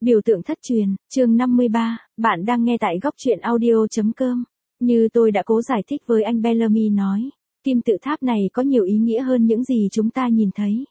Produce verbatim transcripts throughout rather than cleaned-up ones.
Biểu tượng thất truyền, chương năm mươi ba, bạn đang nghe tại góc truyện audio.com. Như tôi đã cố giải thích với anh Bellamy nói, kim tự tháp này có nhiều ý nghĩa hơn những gì chúng ta nhìn thấy.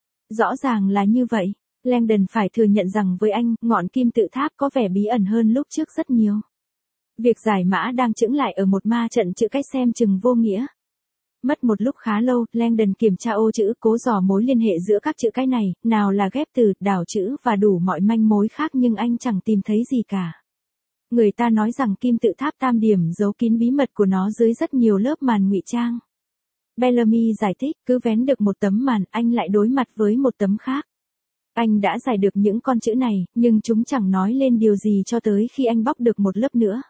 Rõ ràng là như vậy, Langdon phải thừa nhận rằng với anh, ngọn kim tự tháp có vẻ bí ẩn hơn lúc trước rất nhiều. Việc giải mã đang chững lại ở một ma trận chữ cách xem chừng vô nghĩa. Mất một lúc khá lâu, Langdon kiểm tra ô chữ, cố dò mối liên hệ giữa các chữ cái này, nào là ghép từ, đảo chữ và đủ mọi manh mối khác nhưng anh chẳng tìm thấy gì cả. Người ta nói rằng kim tự tháp tam điểm giấu kín bí mật của nó dưới rất nhiều lớp màn ngụy trang. Bellamy giải thích, cứ vén được một tấm màn, anh lại đối mặt với một tấm khác. Anh đã giải được những con chữ này, nhưng chúng chẳng nói lên điều gì cho tới khi anh bóc được một lớp nữa.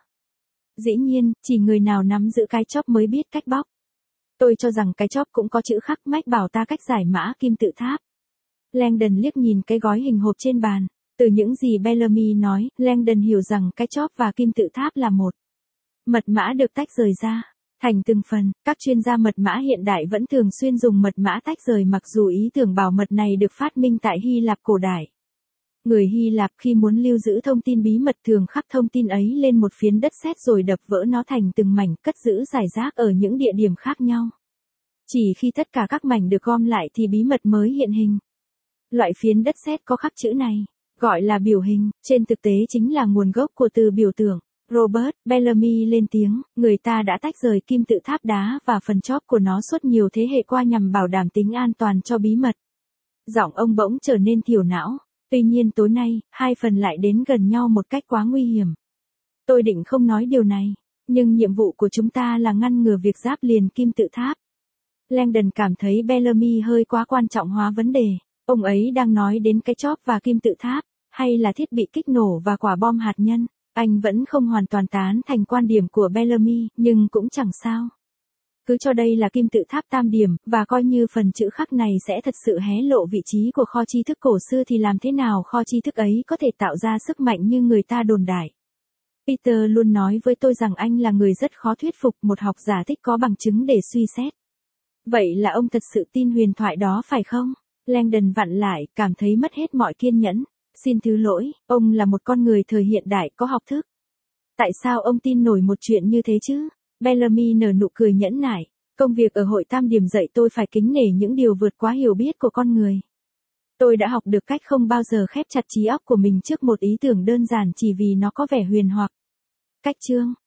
Dĩ nhiên, chỉ người nào nắm giữ cái chóp mới biết cách bóc. Tôi cho rằng cái chóp cũng có chữ khắc, Mách bảo ta cách giải mã kim tự tháp. Langdon liếc nhìn cái gói hình hộp trên bàn. Từ những gì Bellamy nói, Langdon hiểu rằng cái chóp và kim tự tháp là một. Mật mã được tách rời ra thành từng phần. Các chuyên gia mật mã hiện đại vẫn thường xuyên dùng mật mã tách rời mặc dù ý tưởng bảo mật này được phát minh tại Hy Lạp cổ đại. Người Hy Lạp khi muốn lưu giữ thông tin bí mật thường khắc thông tin ấy lên một phiến đất sét rồi đập vỡ nó thành từng mảnh, cất giữ rải rác ở những địa điểm khác nhau. Chỉ khi tất cả các mảnh được gom lại thì bí mật mới hiện hình. Loại phiến đất sét có khắc chữ này, gọi là biểu hình, trên thực tế chính là nguồn gốc của từ biểu tượng. Robert Bellamy lên tiếng, người ta đã tách rời kim tự tháp đá và phần chóp của nó suốt nhiều thế hệ qua nhằm bảo đảm tính an toàn cho bí mật. Giọng ông bỗng trở nên thiểu não. Tuy nhiên tối nay, hai phần lại đến gần nhau một cách quá nguy hiểm. Tôi định không nói điều này, nhưng nhiệm vụ của chúng ta là ngăn ngừa việc giáp liền kim tự tháp. Langdon cảm thấy Bellamy hơi quá quan trọng hóa vấn đề. Ông ấy đang nói đến cái chóp và kim tự tháp, hay là thiết bị kích nổ và quả bom hạt nhân. Anh vẫn không hoàn toàn tán thành quan điểm của Bellamy, nhưng cũng chẳng sao. Cứ cho đây là kim tự tháp tam điểm, và coi như phần chữ khắc này sẽ thật sự hé lộ vị trí của kho tri thức cổ xưa thì làm thế nào kho tri thức ấy có thể tạo ra sức mạnh như người ta đồn đại. Peter luôn nói với tôi rằng anh là người rất khó thuyết phục, một học giả thích có bằng chứng để suy xét. Vậy là ông thật sự tin huyền thoại đó phải không? Langdon vặn lại, cảm thấy mất hết mọi kiên nhẫn. Xin thứ lỗi, ông là một con người thời hiện đại có học thức. Tại sao ông tin nổi một chuyện như thế chứ? Bellamy nở nụ cười nhẫn nại. Công việc ở hội tam điểm dạy tôi phải kính nể những điều vượt quá hiểu biết của con người. Tôi đã học được cách không bao giờ khép chặt trí óc của mình trước một ý tưởng đơn giản chỉ vì nó có vẻ huyền hoặc. Cách chương,